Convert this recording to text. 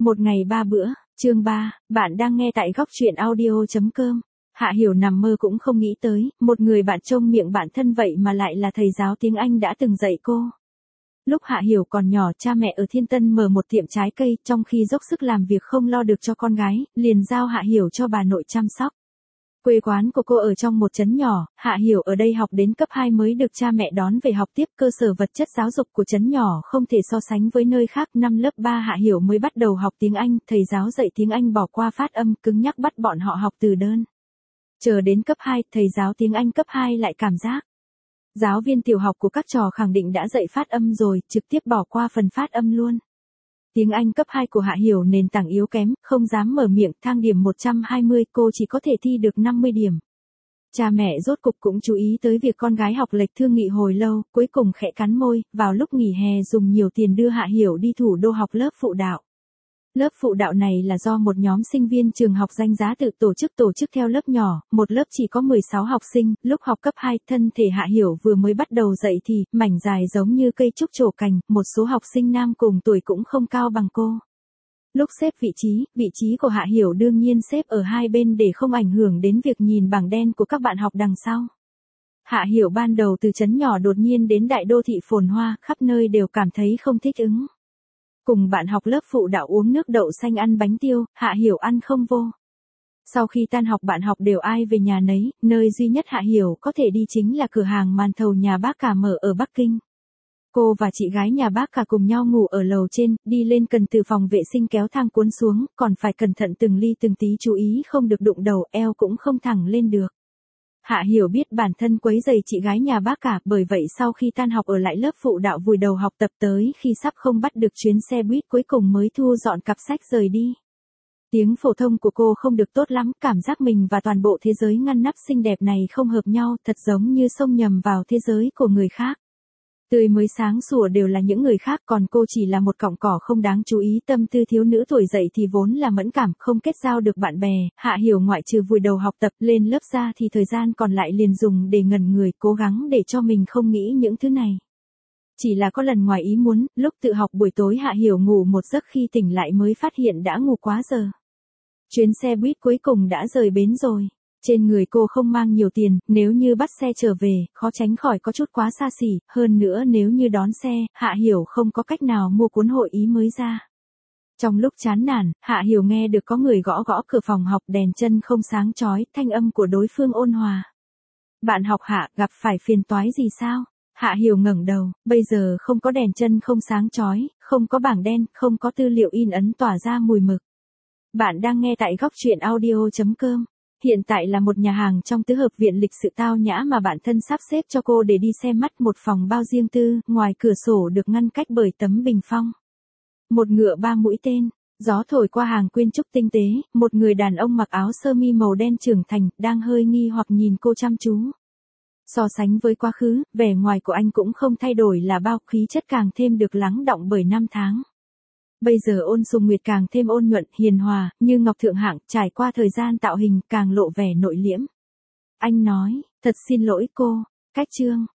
Một ngày 3 bữa, chương 3, bạn đang nghe tại góc truyện audio.com. Hạ Hiểu nằm mơ cũng không nghĩ tới, một người bạn trông miệng bạn thân vậy mà lại là thầy giáo tiếng Anh đã từng dạy cô. Lúc Hạ Hiểu còn nhỏ, cha mẹ ở Thiên Tân mở một tiệm trái cây, trong khi dốc sức làm việc không lo được cho con gái, liền giao Hạ Hiểu cho bà nội chăm sóc. Quê quán của cô ở trong một trấn nhỏ, Hạ Hiểu ở đây học đến cấp 2 mới được cha mẹ đón về học tiếp. Cơ sở vật chất giáo dục của trấn nhỏ không thể so sánh với nơi khác. Năm lớp 3 Hạ Hiểu mới bắt đầu học tiếng Anh, thầy giáo dạy tiếng Anh bỏ qua phát âm, cứng nhắc bắt bọn họ học từ đơn. Chờ đến cấp 2, thầy giáo tiếng Anh cấp 2 lại cảm giác giáo viên tiểu học của các trò khẳng định đã dạy phát âm rồi, trực tiếp bỏ qua phần phát âm luôn. Tiếng Anh cấp 2 của Hạ Hiểu nền tảng yếu kém, không dám mở miệng, thang điểm 120, cô chỉ có thể thi được 50 điểm. Cha mẹ rốt cục cũng chú ý tới việc con gái học lệch, thương nghị hồi lâu, cuối cùng khẽ cắn môi, vào lúc nghỉ hè dùng nhiều tiền đưa Hạ Hiểu đi thủ đô học lớp phụ đạo. Lớp phụ đạo này là do một nhóm sinh viên trường học danh giá tự tổ chức theo lớp nhỏ, một lớp chỉ có 16 học sinh. Lúc học cấp 2, thân thể Hạ Hiểu vừa mới bắt đầu dậy thì, mảnh dài giống như cây trúc trổ cành, một số học sinh nam cùng tuổi cũng không cao bằng cô. Lúc xếp vị trí của Hạ Hiểu đương nhiên xếp ở hai bên để không ảnh hưởng đến việc nhìn bảng đen của các bạn học đằng sau. Hạ Hiểu ban đầu từ trấn nhỏ đột nhiên đến đại đô thị phồn hoa, khắp nơi đều cảm thấy không thích ứng. Cùng bạn học lớp phụ đạo uống nước đậu xanh ăn bánh tiêu, Hạ Hiểu ăn không vô. Sau khi tan học bạn học đều ai về nhà nấy, nơi duy nhất Hạ Hiểu có thể đi chính là cửa hàng màn thầu nhà bác cả mở ở Bắc Kinh. Cô và chị gái nhà bác cả cùng nhau ngủ ở lầu trên, đi lên cần từ phòng vệ sinh kéo thang cuốn xuống, còn phải cẩn thận từng ly từng tí chú ý không được đụng đầu, eo cũng không thẳng lên được. Hạ Hiểu biết bản thân quấy rầy chị gái nhà bác cả, bởi vậy sau khi tan học ở lại lớp phụ đạo vùi đầu học tập, tới khi sắp không bắt được chuyến xe buýt cuối cùng mới thu dọn cặp sách rời đi. Tiếng phổ thông của cô không được tốt lắm, cảm giác mình và toàn bộ thế giới ngăn nắp xinh đẹp này không hợp nhau, thật giống như xông nhầm vào thế giới của người khác. Tươi mới sáng sủa đều là những người khác, còn cô chỉ là một cọng cỏ không đáng chú ý. Tâm tư thiếu nữ tuổi dậy thì vốn là mẫn cảm, không kết giao được bạn bè. Hạ Hiểu ngoại trừ vùi đầu học tập lên lớp ra thì thời gian còn lại liền dùng để ngẩn người, cố gắng để cho mình không nghĩ những thứ này. Chỉ là có lần ngoài ý muốn, lúc tự học buổi tối Hạ Hiểu ngủ một giấc, khi tỉnh lại mới phát hiện đã ngủ quá giờ. Chuyến xe buýt cuối cùng đã rời bến rồi. Trên người cô không mang nhiều tiền, nếu như bắt xe trở về, khó tránh khỏi có chút quá xa xỉ, hơn nữa nếu như đón xe, Hạ Hiểu không có cách nào mua cuốn hội ý mới ra. Trong lúc chán nản, Hạ Hiểu nghe được có người gõ gõ cửa phòng học, đèn chân không sáng chói, thanh âm của đối phương ôn hòa. Bạn học Hạ, gặp phải phiền toái gì sao? Hạ Hiểu ngẩng đầu, bây giờ không có đèn chân không sáng chói, không có bảng đen, không có tư liệu in ấn tỏa ra mùi mực. Bạn đang nghe tại góc truyện audio.com. Hiện tại là một nhà hàng trong tứ hợp viện lịch sự tao nhã mà bạn thân sắp xếp cho cô để đi xem mắt, một phòng bao riêng tư, ngoài cửa sổ được ngăn cách bởi tấm bình phong. Một ngựa ba mũi tên, gió thổi qua hàng quyên trúc tinh tế, một người đàn ông mặc áo sơ mi màu đen trưởng thành, đang hơi nghi hoặc nhìn cô chăm chú. So sánh với quá khứ, vẻ ngoài của anh cũng không thay đổi là bao, khí chất càng thêm được lắng đọng bởi năm tháng. Bây giờ Ôn Sùng Nguyệt càng thêm ôn nhuận, hiền hòa, như ngọc thượng hạng, trải qua thời gian tạo hình càng lộ vẻ nội liễm. Anh nói, thật xin lỗi cô, cách chương.